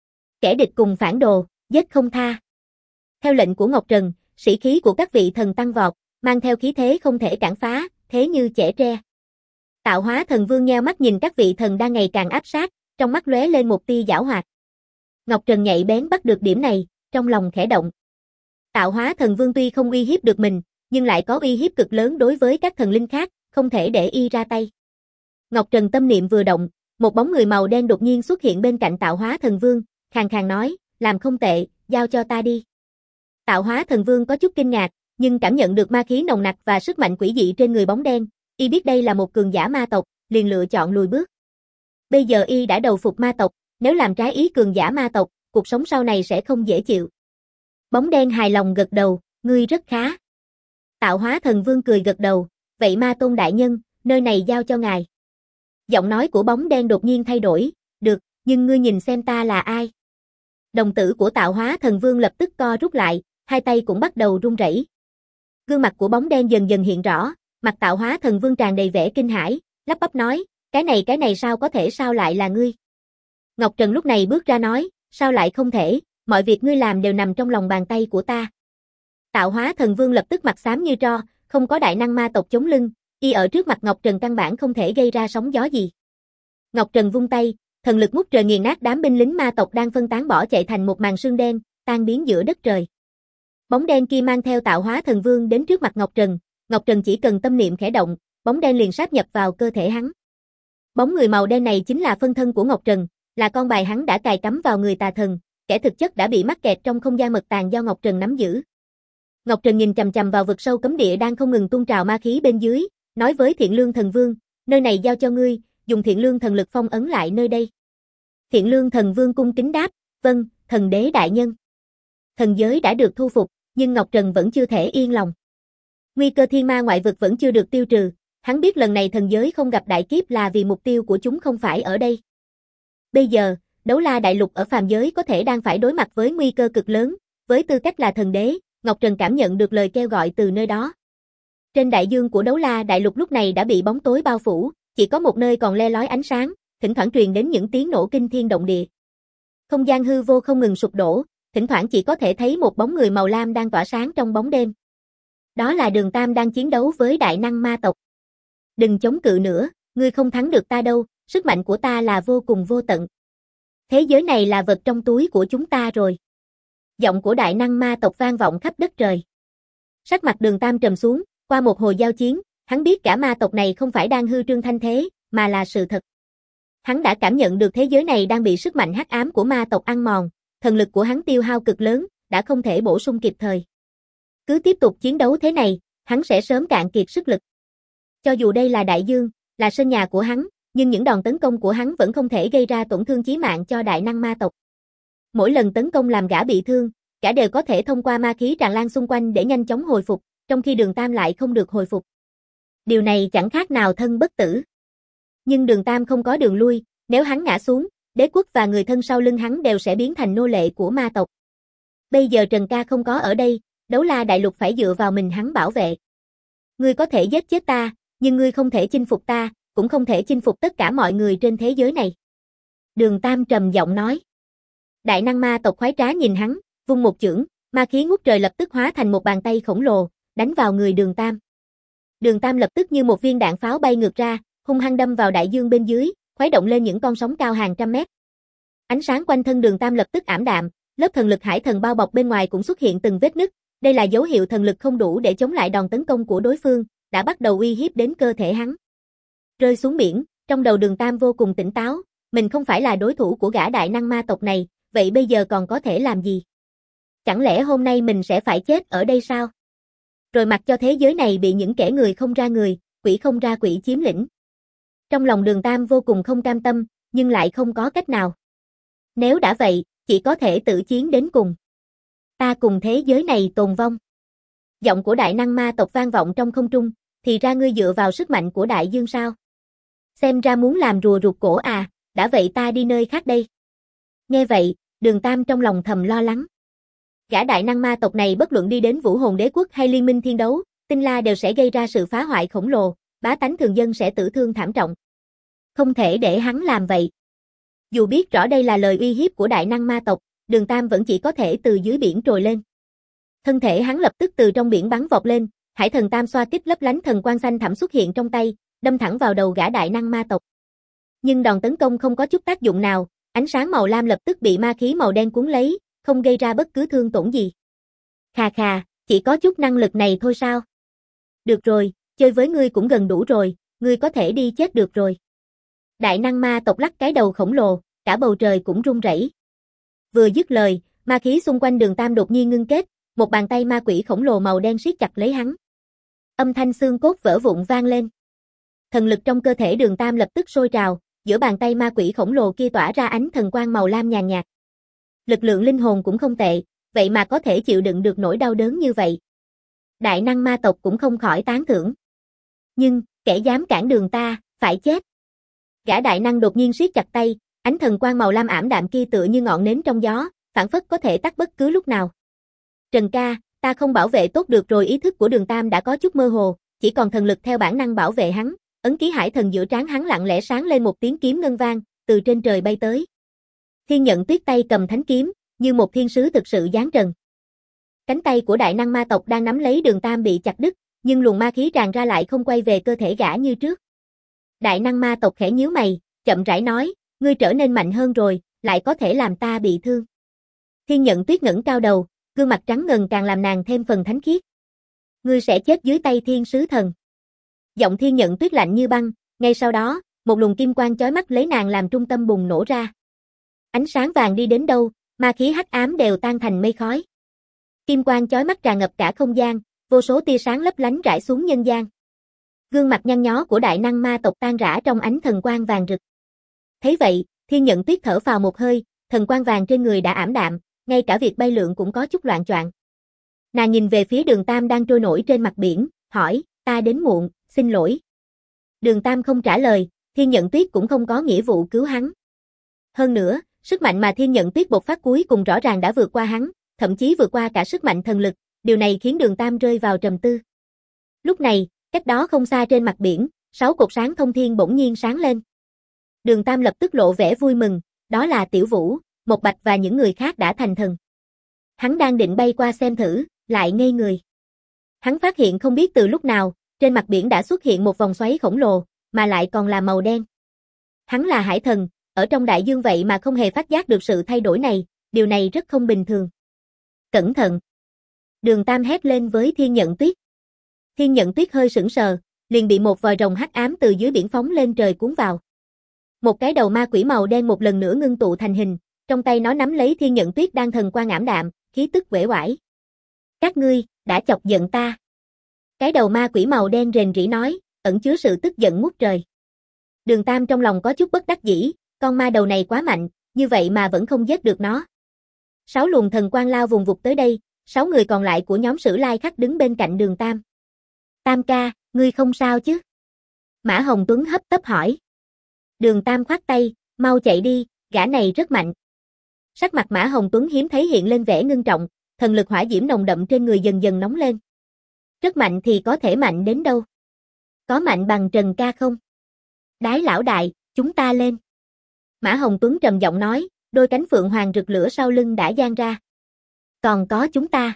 Kẻ địch cùng phản đồ, giết không tha. Theo lệnh của Ngọc Trần, sĩ khí của các vị thần tăng vọt, mang theo khí thế không thể cản phá, thế như chẻ tre. Tạo Hóa Thần Vương nheo mắt nhìn các vị thần đang ngày càng áp sát, trong mắt lóe lên một tia giảo hoạt. Ngọc Trần nhạy bén bắt được điểm này, trong lòng khẽ động. Tạo Hóa Thần Vương tuy không uy hiếp được mình, nhưng lại có uy hiếp cực lớn đối với các thần linh khác, không thể để y ra tay. Ngọc Trần tâm niệm vừa động, một bóng người màu đen đột nhiên xuất hiện bên cạnh Tạo Hóa Thần Vương, khàn khàn nói, làm không tệ, giao cho ta đi. Tạo Hóa Thần Vương có chút kinh ngạc, nhưng cảm nhận được ma khí nồng nặc và sức mạnh quỷ dị trên người bóng đen, y biết đây là một cường giả ma tộc, liền lựa chọn lùi bước. Bây giờ y đã đầu phục ma tộc, nếu làm trái ý cường giả ma tộc, cuộc sống sau này sẽ không dễ chịu. Bóng đen hài lòng gật đầu, ngươi rất khá. Tạo hóa thần vương cười gật đầu, vậy Ma Tôn đại nhân, nơi này giao cho ngài. Giọng nói của bóng đen đột nhiên thay đổi, được, nhưng ngươi nhìn xem ta là ai. Đồng tử của tạo hóa thần vương lập tức co rút lại, hai tay cũng bắt đầu run rẩy. Gương mặt của bóng đen dần dần hiện rõ, mặt tạo hóa thần vương tràn đầy vẻ kinh hãi, lắp bắp nói, cái này sao có thể, sao lại là ngươi? Ngọc Trần lúc này bước ra nói, sao lại không thể, mọi việc ngươi làm đều nằm trong lòng bàn tay của ta. Tạo hóa thần vương lập tức mặt xám như tro, không có đại năng ma tộc chống lưng, y ở trước mặt Ngọc Trần căn bản không thể gây ra sóng gió gì. Ngọc Trần vung tay, thần lực ngút trời nghiền nát đám binh lính ma tộc đang phân tán bỏ chạy thành một màn sương đen, tan biến giữa đất trời. Bóng đen kia mang theo tạo hóa thần vương đến trước mặt Ngọc Trần chỉ cần tâm niệm khẽ động, bóng đen liền sáp nhập vào cơ thể hắn. Bóng người màu đen này chính là phân thân của Ngọc Trần, là con bài hắn đã cài cắm vào người tà thần, kẻ thực chất đã bị mắc kẹt trong không gian mật tàng do Ngọc Trần nắm giữ. Ngọc Trần nhìn chằm chằm vào vực sâu cấm địa đang không ngừng tuôn trào ma khí bên dưới, nói với Thiện Lương Thần Vương, nơi này giao cho ngươi, dùng Thiện Lương thần lực phong ấn lại nơi đây. Thiện Lương Thần Vương cung kính đáp, vâng, thần đế đại nhân. Thần giới đã được thu phục, nhưng Ngọc Trần vẫn chưa thể yên lòng. Nguy cơ thiên ma ngoại vực vẫn chưa được tiêu trừ, hắn biết lần này thần giới không gặp đại kiếp là vì mục tiêu của chúng không phải ở đây. Bây giờ, Đấu La đại lục ở phàm giới có thể đang phải đối mặt với nguy cơ cực lớn, với tư cách là thần đế, Ngọc Trần cảm nhận được lời kêu gọi từ nơi đó. Trên đại dương của Đấu La đại lục lúc này đã bị bóng tối bao phủ, chỉ có một nơi còn le lói ánh sáng, thỉnh thoảng truyền đến những tiếng nổ kinh thiên động địa. Không gian hư vô không ngừng sụp đổ, thỉnh thoảng chỉ có thể thấy một bóng người màu lam đang tỏa sáng trong bóng đêm. Đó là Đường Tam đang chiến đấu với đại năng ma tộc. Đừng chống cự nữa, ngươi không thắng được ta đâu, sức mạnh của ta là vô cùng vô tận. Thế giới này là vật trong túi của chúng ta rồi. Giọng của đại năng ma tộc vang vọng khắp đất trời. Sắc mặt Đường Tam trầm xuống, qua một hồi giao chiến, hắn biết cả ma tộc này không phải đang hư trương thanh thế, mà là sự thật. Hắn đã cảm nhận được thế giới này đang bị sức mạnh hắc ám của ma tộc ăn mòn, thần lực của hắn tiêu hao cực lớn, đã không thể bổ sung kịp thời. Cứ tiếp tục chiến đấu thế này, hắn sẽ sớm cạn kiệt sức lực. Cho dù đây là đại dương, là sân nhà của hắn, nhưng những đòn tấn công của hắn vẫn không thể gây ra tổn thương chí mạng cho đại năng ma tộc. Mỗi lần tấn công làm gã bị thương, gã đều có thể thông qua ma khí tràn lan xung quanh để nhanh chóng hồi phục, trong khi Đường Tam lại không được hồi phục. Điều này chẳng khác nào thân bất tử. Nhưng Đường Tam không có đường lui, nếu hắn ngã xuống, đế quốc và người thân sau lưng hắn đều sẽ biến thành nô lệ của ma tộc. Bây giờ Trần Ca không có ở đây, Đấu La đại lục phải dựa vào mình hắn bảo vệ. Ngươi có thể giết chết ta, nhưng ngươi không thể chinh phục ta, cũng không thể chinh phục tất cả mọi người trên thế giới này. Đường Tam trầm giọng nói. Đại năng ma tộc khoái trá nhìn hắn, vung một chưởng, ma khí ngút trời lập tức hóa thành một bàn tay khổng lồ, đánh vào người Đường Tam. Đường Tam lập tức như một viên đạn pháo bay ngược ra, hung hăng đâm vào đại dương bên dưới, khuấy động lên những con sóng cao hàng trăm mét. Ánh sáng quanh thân Đường Tam lập tức ảm đạm, lớp thần lực hải thần bao bọc bên ngoài cũng xuất hiện từng vết nứt, đây là dấu hiệu thần lực không đủ để chống lại đòn tấn công của đối phương, đã bắt đầu uy hiếp đến cơ thể hắn. Rơi xuống biển, trong đầu Đường Tam vô cùng tỉnh táo, mình không phải là đối thủ của gã đại năng ma tộc này, vậy bây giờ còn có thể làm gì? Chẳng lẽ hôm nay mình sẽ phải chết ở đây sao? Rồi mặc cho thế giới này bị những kẻ người không ra người, quỷ không ra quỷ chiếm lĩnh. Trong lòng Đường Tam vô cùng không cam tâm, nhưng lại không có cách nào. Nếu đã vậy, chỉ có thể tự chiến đến cùng. Ta cùng thế giới này tồn vong. Giọng của đại năng ma tộc vang vọng trong không trung, thì ra ngươi dựa vào sức mạnh của đại dương sao? Xem ra muốn làm rùa rụt cổ à, đã vậy ta đi nơi khác đây. Nghe vậy, Đường Tam trong lòng thầm lo lắng. Gã đại năng ma tộc này bất luận đi đến Vũ Hồn Đế Quốc hay Liên Minh Thiên Đấu, Tinh La đều sẽ gây ra sự phá hoại khổng lồ, bá tánh thường dân sẽ tử thương thảm trọng. Không thể để hắn làm vậy. Dù biết rõ đây là lời uy hiếp của đại năng ma tộc, Đường Tam vẫn chỉ có thể từ dưới biển trồi lên. Thân thể hắn lập tức từ trong biển bắn vọt lên, hải thần tam xoa kích lấp lánh thần quang xanh thẳm xuất hiện trong tay, đâm thẳng vào đầu gã đại năng ma tộc. Nhưng đòn tấn công không có chút tác dụng nào, ánh sáng màu lam lập tức bị ma khí màu đen cuốn lấy, không gây ra bất cứ thương tổn gì. Khà khà, chỉ có chút năng lực này thôi sao? Được rồi, chơi với ngươi cũng gần đủ rồi, ngươi có thể đi chết được rồi. Đại năng ma tộc lắc cái đầu khổng lồ, cả bầu trời cũng rung rẩy. Vừa dứt lời, ma khí xung quanh Đường Tam đột nhiên ngưng kết, một bàn tay ma quỷ khổng lồ màu đen siết chặt lấy hắn. Âm thanh xương cốt vỡ vụn vang lên. Thần lực trong cơ thể Đường Tam lập tức sôi trào, giữa bàn tay ma quỷ khổng lồ kia tỏa ra ánh thần quang màu lam nhàn nhạt. Lực lượng linh hồn cũng không tệ, vậy mà có thể chịu đựng được nỗi đau đớn như vậy. Đại năng ma tộc cũng không khỏi tán thưởng. Nhưng, kẻ dám cản đường ta, phải chết. Gã đại năng đột nhiên siết chặt tay, ánh thần quang màu lam ảm đạm kia tựa như ngọn nến trong gió, phảng phất có thể tắt bất cứ lúc nào. Trần ca, ta không bảo vệ tốt được rồi, ý thức của Đường Tam đã có chút mơ hồ, chỉ còn thần lực theo bản năng bảo vệ hắn, ấn ký hải thần giữa trán hắn lặng lẽ sáng lên một tiếng kiếm ngân vang, từ trên trời bay tới. Thiên Nhận Tuyết tay cầm thánh kiếm, như một thiên sứ thực sự giáng trần. Cánh tay của đại năng ma tộc đang nắm lấy Đường Tam bị chặt đứt, nhưng luồng ma khí tràn ra lại không quay về cơ thể gã như trước. Đại năng ma tộc khẽ nhíu mày, chậm rãi nói, ngươi trở nên mạnh hơn rồi, lại có thể làm ta bị thương. Thiên Nhận Tuyết ngẩng cao đầu, gương mặt trắng ngần càng làm nàng thêm phần thánh khiết. Ngươi sẽ chết dưới tay thiên sứ thần. Giọng Thiên Nhận Tuyết lạnh như băng, ngay sau đó, một luồng kim quang chói mắt lấy nàng làm trung tâm bùng nổ ra. Ánh sáng vàng đi đến đâu, ma khí hắc ám đều tan thành mây khói. Kim quang chói mắt tràn ngập cả không gian, vô số tia sáng lấp lánh rải xuống nhân gian. Gương mặt nhăn nhó của đại năng ma tộc tan rã trong ánh thần quang vàng rực. Thấy vậy, Thiên Nhận Tuyết thở phào một hơi, thần quang vàng trên người đã ảm đạm, ngay cả việc bay lượn cũng có chút loạng choạng. Nàng nhìn về phía Đường Tam đang trôi nổi trên mặt biển, hỏi, ta đến muộn, xin lỗi. Đường Tam không trả lời, Thiên Nhận Tuyết cũng không có nghĩa vụ cứu hắn. Hơn nữa, sức mạnh mà Thiên Nhận Tuyết bộc phát cuối cùng rõ ràng đã vượt qua hắn, thậm chí vượt qua cả sức mạnh thần lực, điều này khiến Đường Tam rơi vào trầm tư. Lúc này, cách đó không xa trên mặt biển, 6 cột sáng thông thiên bỗng nhiên sáng lên. Đường Tam lập tức lộ vẻ vui mừng, đó là Tiểu Vũ, Mộc Bạch và những người khác đã thành thần. Hắn đang định bay qua xem thử, lại ngây người. Hắn phát hiện không biết từ lúc nào, trên mặt biển đã xuất hiện một vòng xoáy khổng lồ, mà lại còn là màu đen. Hắn là hải thần, ở trong đại dương vậy mà không hề phát giác được sự thay đổi này, điều này rất không bình thường. Cẩn thận! Đường Tam hét lên với Thiên Nhận Tuyết. Thiên Nhận Tuyết hơi sững sờ, liền bị một vòi rồng hắc ám từ dưới biển phóng lên trời cuốn vào. Một cái đầu ma quỷ màu đen một lần nữa ngưng tụ thành hình, trong tay nó nắm lấy Thiên Nhận Tuyết đang thần quang ảm đạm, khí tức uể oải. Các ngươi, đã chọc giận ta. Cái đầu ma quỷ màu đen rền rĩ nói, ẩn chứa sự tức giận ngút trời. Đường Tam trong lòng có chút bất đắc dĩ, con ma đầu này quá mạnh, như vậy mà vẫn không giết được nó. 6 luồng thần quang lao vùng vụt tới đây, 6 người còn lại của nhóm Sử Lai Khắc đứng bên cạnh Đường Tam. Tam ca, ngươi không sao chứ? Mã Hồng Tuấn hấp tấp hỏi. Đường Tam khoát tay, mau chạy đi, gã này rất mạnh. Sắc mặt Mã Hồng Tuấn hiếm thấy hiện lên vẻ ngưng trọng, thần lực hỏa diễm nồng đậm trên người dần dần nóng lên. Rất mạnh thì có thể mạnh đến đâu? Có mạnh bằng Trần ca không? Đái lão đại, chúng ta lên. Mã Hồng Tuấn trầm giọng nói, đôi cánh phượng hoàng rực lửa sau lưng đã dang ra. Còn có chúng ta.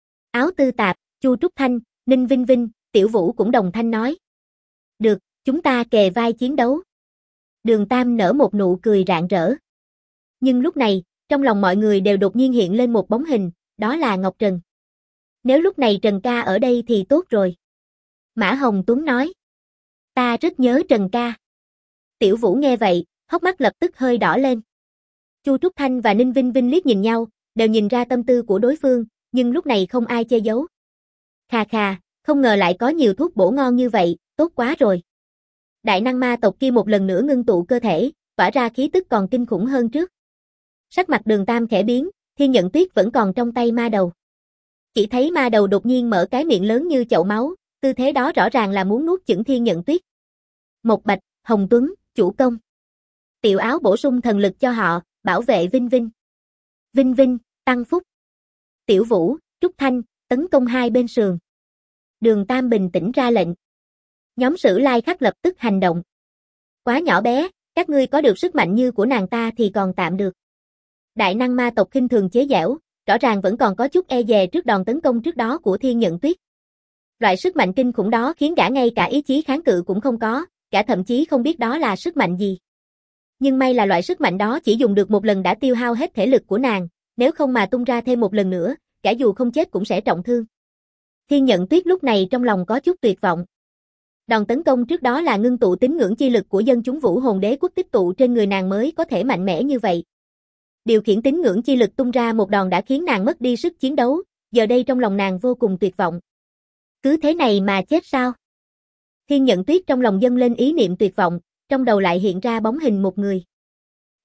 Áo Tư Tạp, Chu Trúc Thanh, Ninh Vinh Vinh, Tiểu Vũ cũng đồng thanh nói. Được, chúng ta kề vai chiến đấu. Đường Tam nở một nụ cười rạng rỡ. Nhưng lúc này, trong lòng mọi người đều đột nhiên hiện lên một bóng hình, đó là Ngọc Trần. Nếu lúc này Trần ca ở đây thì tốt rồi. Mã Hồng Tuấn nói. Ta rất nhớ Trần ca. Tiểu Vũ nghe vậy, hốc mắt lập tức hơi đỏ lên. Chu Trúc Thanh và Ninh Vinh Vinh liếc nhìn nhau, đều nhìn ra tâm tư của đối phương, nhưng lúc này không ai che giấu. Khà khà, không ngờ lại có nhiều thuốc bổ ngon như vậy, tốt quá rồi. Đại năng ma tộc kia một lần nữa ngưng tụ cơ thể, tỏa ra khí tức còn kinh khủng hơn trước. Sắc mặt Đường Tam khẽ biến, Thiên Nhận Tuyết vẫn còn trong tay ma đầu. Chỉ thấy ma đầu đột nhiên mở cái miệng lớn như chậu máu, tư thế đó rõ ràng là muốn nuốt chửng Thiên Nhận Tuyết. Mộc Bạch, Hồng Tuấn, chủ công. Tiểu Áo bổ sung thần lực cho họ, bảo vệ Vinh Vinh. Vinh Vinh, Tăng Phúc. Tiểu Vũ, Trúc Thanh, tấn công hai bên sườn. Đường Tam bình tĩnh ra lệnh. Nhóm Sử Lai Khắc lập tức hành động. Quá nhỏ bé, các ngươi có được sức mạnh như của nàng ta thì còn tạm được. Đại năng ma tộc khinh thường chế giễu, rõ ràng vẫn còn có chút e dè trước đòn tấn công trước đó của Thiên Nhận Tuyết. Loại sức mạnh kinh khủng đó khiến gã ngay cả ý chí kháng cự cũng không có, gã thậm chí không biết đó là sức mạnh gì. Nhưng may là loại sức mạnh đó chỉ dùng được một lần đã tiêu hao hết thể lực của nàng, nếu không mà tung ra thêm một lần nữa, gã dù không chết cũng sẽ trọng thương. Thiên Nhận Tuyết lúc này trong lòng có chút tuyệt vọng. Đòn tấn công trước đó là ngưng tụ tín ngưỡng chi lực của dân chúng Vũ Hồn Đế quốc tích tụ trên người nàng mới có thể mạnh mẽ như vậy. Điều khiển tín ngưỡng chi lực tung ra một đòn đã khiến nàng mất đi sức chiến đấu, giờ đây trong lòng nàng vô cùng tuyệt vọng. Cứ thế này mà chết sao? Thiên Nhận Tuyết trong lòng dâng lên ý niệm tuyệt vọng, trong đầu lại hiện ra bóng hình một người.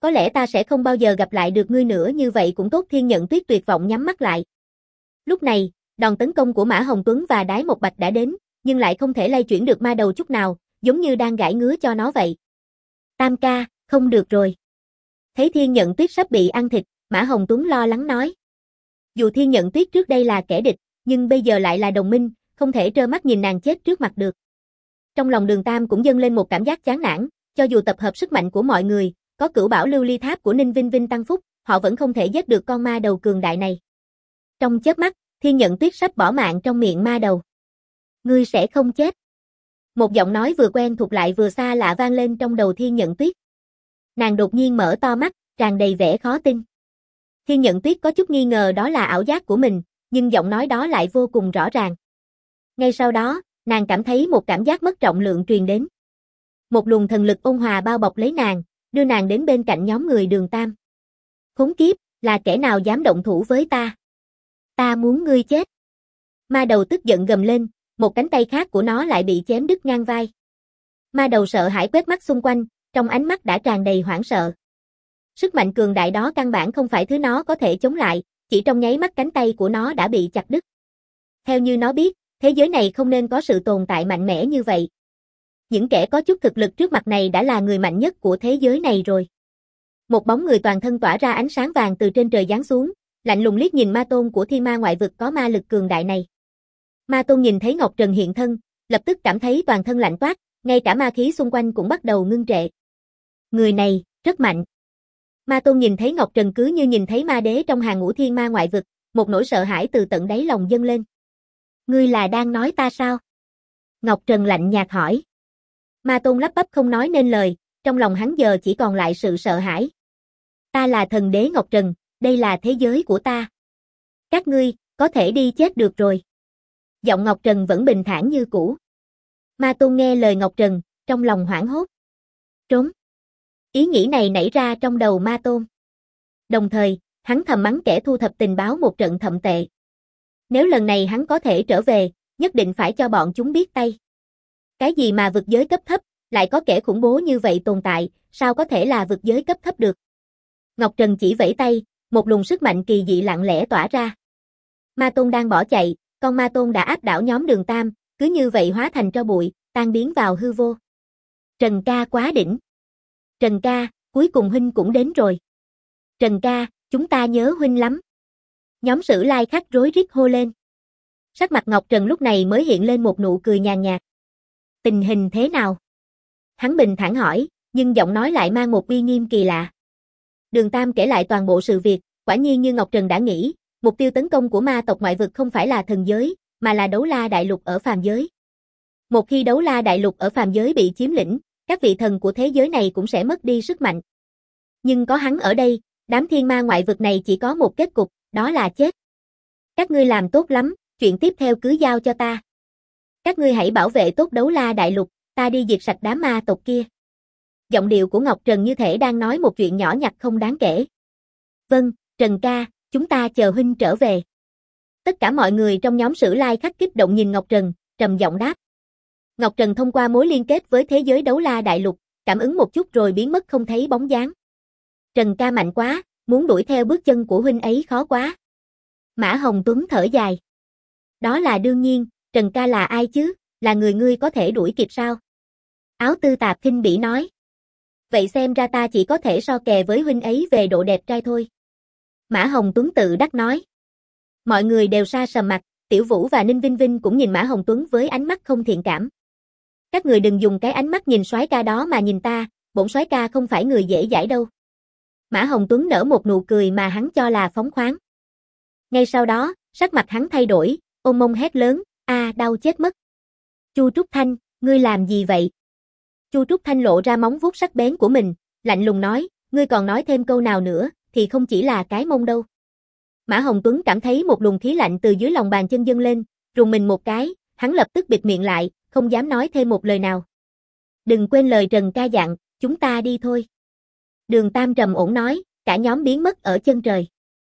có lẽ ta sẽ không bao giờ gặp lại được ngươi nữa, như vậy cũng tốt. Thiên Nhận Tuyết tuyệt vọng nhắm mắt lại. Lúc này, đòn tấn công của Mã Hồng Tuấn và Đái Một Bạch đã đến, nhưng lại không thể lay chuyển được ma đầu chút nào, giống như đang gãi ngứa cho nó vậy. Tam ca, không được rồi. Thấy Thiên Nhận Tuyết sắp bị ăn thịt, Mã Hồng Tuấn lo lắng nói. Dù Thiên Nhận Tuyết trước đây là kẻ địch, nhưng bây giờ lại là đồng minh, không thể trơ mắt nhìn nàng chết trước mặt được. Trong lòng Đường Tam cũng dâng lên một cảm giác chán nản, cho dù tập hợp sức mạnh của mọi người, có Cửu Bảo Lưu Ly Tháp của Ninh Vinh Vinh tăng phúc, họ vẫn không thể giết được con ma đầu cường đại này. Trong chớp mắt, Thiên Nhận Tuyết sắp bỏ mạng trong miệng ma đầu. Ngươi sẽ không chết. Một giọng nói vừa quen thuộc lại vừa xa lạ vang lên trong đầu Thiên Nhận Tuyết. Nàng đột nhiên mở to mắt, tràn đầy vẻ khó tin. Thiên Nhận Tuyết có chút nghi ngờ đó là ảo giác của mình, nhưng giọng nói đó lại vô cùng rõ ràng. Ngay sau đó, nàng cảm thấy một cảm giác mất trọng lượng truyền đến. Một luồng thần lực ôn hòa bao bọc lấy nàng, đưa nàng đến bên cạnh nhóm người Đường Tam. Khốn kiếp, là kẻ nào dám động thủ với ta? Ta muốn ngươi chết. Ma đầu tức giận gầm lên, một cánh tay khác của nó lại bị chém đứt ngang vai. Ma đầu sợ hãi quét mắt xung quanh, trong ánh mắt đã tràn đầy hoảng sợ. Sức mạnh cường đại đó căn bản không phải thứ nó có thể chống lại, chỉ trong nháy mắt cánh tay của nó đã bị chặt đứt. Theo như nó biết, thế giới này không nên có sự tồn tại mạnh mẽ như vậy. Những kẻ có chút thực lực trước mặt này đã là người mạnh nhất của thế giới này rồi. Một bóng người toàn thân tỏa ra ánh sáng vàng từ trên trời giáng xuống, lạnh lùng liếc nhìn ma tôn của Thiên Ma ngoại vực có ma lực cường đại này. Ma tôn nhìn thấy Ngọc Trần hiện thân, lập tức cảm thấy toàn thân lạnh toát, ngay cả ma khí xung quanh cũng bắt đầu ngưng trệ. Người này, rất mạnh. Ma tôn nhìn thấy Ngọc Trần cứ như nhìn thấy ma đế trong hàng ngũ Thiên Ma ngoại vực, một nỗi sợ hãi từ tận đáy lòng dâng lên. Ngươi là đang nói ta sao? Ngọc Trần lạnh nhạt hỏi. Ma tôn lắp bắp không nói nên lời, trong lòng hắn giờ chỉ còn lại sự sợ hãi. Ta là thần đế Ngọc Trần, đây là thế giới của ta. Các ngươi, có thể đi chết được rồi. Giọng Ngọc Trần vẫn bình thản như cũ. Ma tôn nghe lời Ngọc Trần, trong lòng hoảng hốt. Trốn. Ý nghĩ này nảy ra trong đầu ma tôn. Đồng thời, hắn thầm mắng kẻ thu thập tình báo một trận thậm tệ. Nếu lần này hắn có thể trở về, nhất định phải cho bọn chúng biết tay. Cái gì mà vực giới cấp thấp, lại có kẻ khủng bố như vậy tồn tại, sao có thể là vực giới cấp thấp được? Ngọc Trần chỉ vẫy tay, một luồng sức mạnh kỳ dị lặng lẽ tỏa ra. Ma tôn đang bỏ chạy, con ma tôn đã áp đảo nhóm Đường Tam, cứ như vậy hóa thành tro bụi, tan biến vào hư vô. Trần ca quá đỉnh. Trần ca, cuối cùng huynh cũng đến rồi. Trần ca, chúng ta nhớ huynh lắm. Nhóm Sử Lai Khách rối rít hô lên. Sắc mặt Ngọc Trần lúc này mới hiện lên một nụ cười nhàn nhạt. Tình hình thế nào? Hắn bình thản hỏi, nhưng giọng nói lại mang một uy nghiêm kỳ lạ. Đường Tam kể lại toàn bộ sự việc, quả nhiên như Ngọc Trần đã nghĩ, mục tiêu tấn công của ma tộc ngoại vực không phải là thần giới, mà là Đấu La Đại Lục ở phàm giới. Một khi Đấu La Đại Lục ở phàm giới bị chiếm lĩnh, các vị thần của thế giới này cũng sẽ mất đi sức mạnh. Nhưng có hắn ở đây, đám thiên ma ngoại vực này chỉ có một kết cục, đó là chết. Các ngươi làm tốt lắm, chuyện tiếp theo cứ giao cho ta. Các ngươi hãy bảo vệ tốt Đấu La Đại Lục, ta đi diệt sạch đám ma tộc kia. Giọng điệu của Ngọc Trần như thể đang nói một chuyện nhỏ nhặt không đáng kể. Vâng, Trần ca, chúng ta chờ huynh trở về. Tất cả mọi người trong nhóm Sử Lai Khách kích động nhìn Ngọc Trần, trầm giọng đáp. Ngọc Trần thông qua mối liên kết với thế giới Đấu La Đại Lục, cảm ứng một chút rồi biến mất không thấy bóng dáng. Trần ca mạnh quá, muốn đuổi theo bước chân của huynh ấy khó quá. Mã Hồng Tuấn thở dài. Đó là đương nhiên, Trần ca là ai chứ, là người ngươi có thể đuổi kịp sao? Áo Tư Tạp khinh bỉ nói. Vậy xem ra ta chỉ có thể so kè với huynh ấy về độ đẹp trai thôi. Mã Hồng Tuấn tự đắc nói. Mọi người đều sa sầm mặt, Tiểu Vũ và Ninh Vinh Vinh cũng nhìn Mã Hồng Tuấn với ánh mắt không thiện cảm. Các người đừng dùng cái ánh mắt nhìn soái ca đó mà nhìn ta, bổn soái ca không phải người dễ dãi đâu. Mã Hồng Tuấn nở một nụ cười mà hắn cho là phóng khoáng. Ngay sau đó, sắc mặt hắn thay đổi, ôm mông hét lớn, đau chết mất. Chu Trúc Thanh, ngươi làm gì vậy? Chu Trúc Thanh lộ ra móng vuốt sắc bén của mình, lạnh lùng nói, ngươi còn nói thêm câu nào nữa, thì không chỉ là cái mông đâu. Mã Hồng Tuấn cảm thấy một luồng khí lạnh từ dưới lòng bàn chân dâng lên, rùng mình một cái, hắn lập tức bịt miệng lại, không dám nói thêm một lời nào. Đừng quên lời Trần ca dặn, chúng ta đi thôi. Đường Tam trầm ổn nói, cả nhóm biến mất ở chân trời.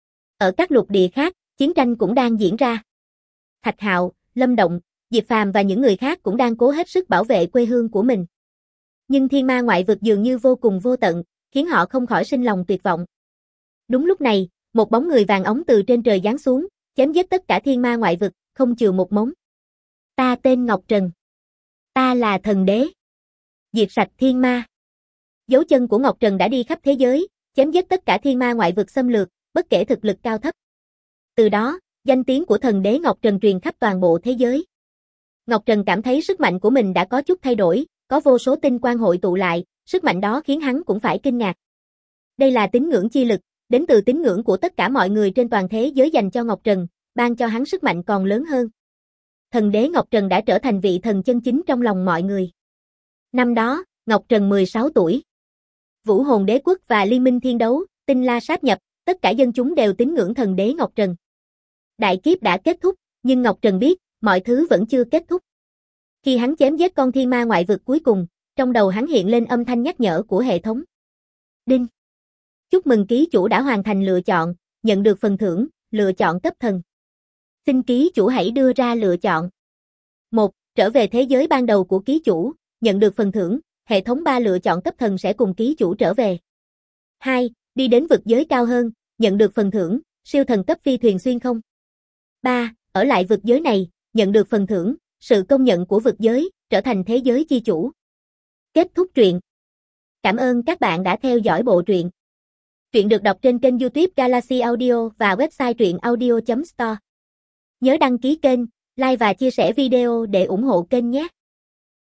Ở các lục địa khác, chiến tranh cũng đang diễn ra. Thạch Hạo, Lâm Động, Diệp Phàm và những người khác cũng đang cố hết sức bảo vệ quê hương của mình. Nhưng thiên ma ngoại vực dường như vô cùng vô tận, khiến họ không khỏi sinh lòng tuyệt vọng. Đúng lúc này, một bóng người vàng óng từ trên trời giáng xuống, chém giết tất cả thiên ma ngoại vực, không chừa một mống. Ta tên Ngọc Trần. Ta là thần đế. Diệt sạch thiên ma. Dấu chân của Ngọc Trần đã đi khắp thế giới, chém giết tất cả thiên ma ngoại vực xâm lược, bất kể thực lực cao thấp. Từ đó, danh tiếng của thần đế Ngọc Trần truyền khắp toàn bộ thế giới. Ngọc Trần cảm thấy sức mạnh của mình đã có chút thay đổi, có vô số tinh quang hội tụ lại, sức mạnh đó khiến hắn cũng phải kinh ngạc. Đây là tín ngưỡng chi lực, đến từ tín ngưỡng của tất cả mọi người trên toàn thế giới dành cho Ngọc Trần, ban cho hắn sức mạnh còn lớn hơn. Thần đế Ngọc Trần đã trở thành vị thần chân chính trong lòng mọi người. Năm đó, Ngọc Trần 16 tuổi. Vũ hồn đế quốc và liên minh thiên đấu, tinh la sáp nhập, tất cả dân chúng đều tín ngưỡng thần đế Ngọc Trần. Đại kiếp đã kết thúc, nhưng Ngọc Trần biết, mọi thứ vẫn chưa kết thúc. Khi hắn chém giết con thiên ma ngoại vực cuối cùng, trong đầu hắn hiện lên âm thanh nhắc nhở của hệ thống. Đinh. Chúc mừng ký chủ đã hoàn thành lựa chọn, nhận được phần thưởng, lựa chọn cấp thần. Xin ký chủ hãy đưa ra lựa chọn. 1. Trở về thế giới ban đầu của ký chủ, nhận được phần thưởng, hệ thống 3 lựa chọn cấp thần sẽ cùng ký chủ trở về. 2. Đi đến vực giới cao hơn, nhận được phần thưởng, siêu thần cấp phi thuyền xuyên không. 3. Ở lại vực giới này, nhận được phần thưởng, sự công nhận của vực giới, trở thành thế giới chi chủ. Kết thúc truyện. Cảm ơn các bạn đã theo dõi bộ truyện. Truyện được đọc trên kênh YouTube Galaxy Audio và website truyệnaudio.store. Nhớ đăng ký kênh, like và chia sẻ video để ủng hộ kênh nhé.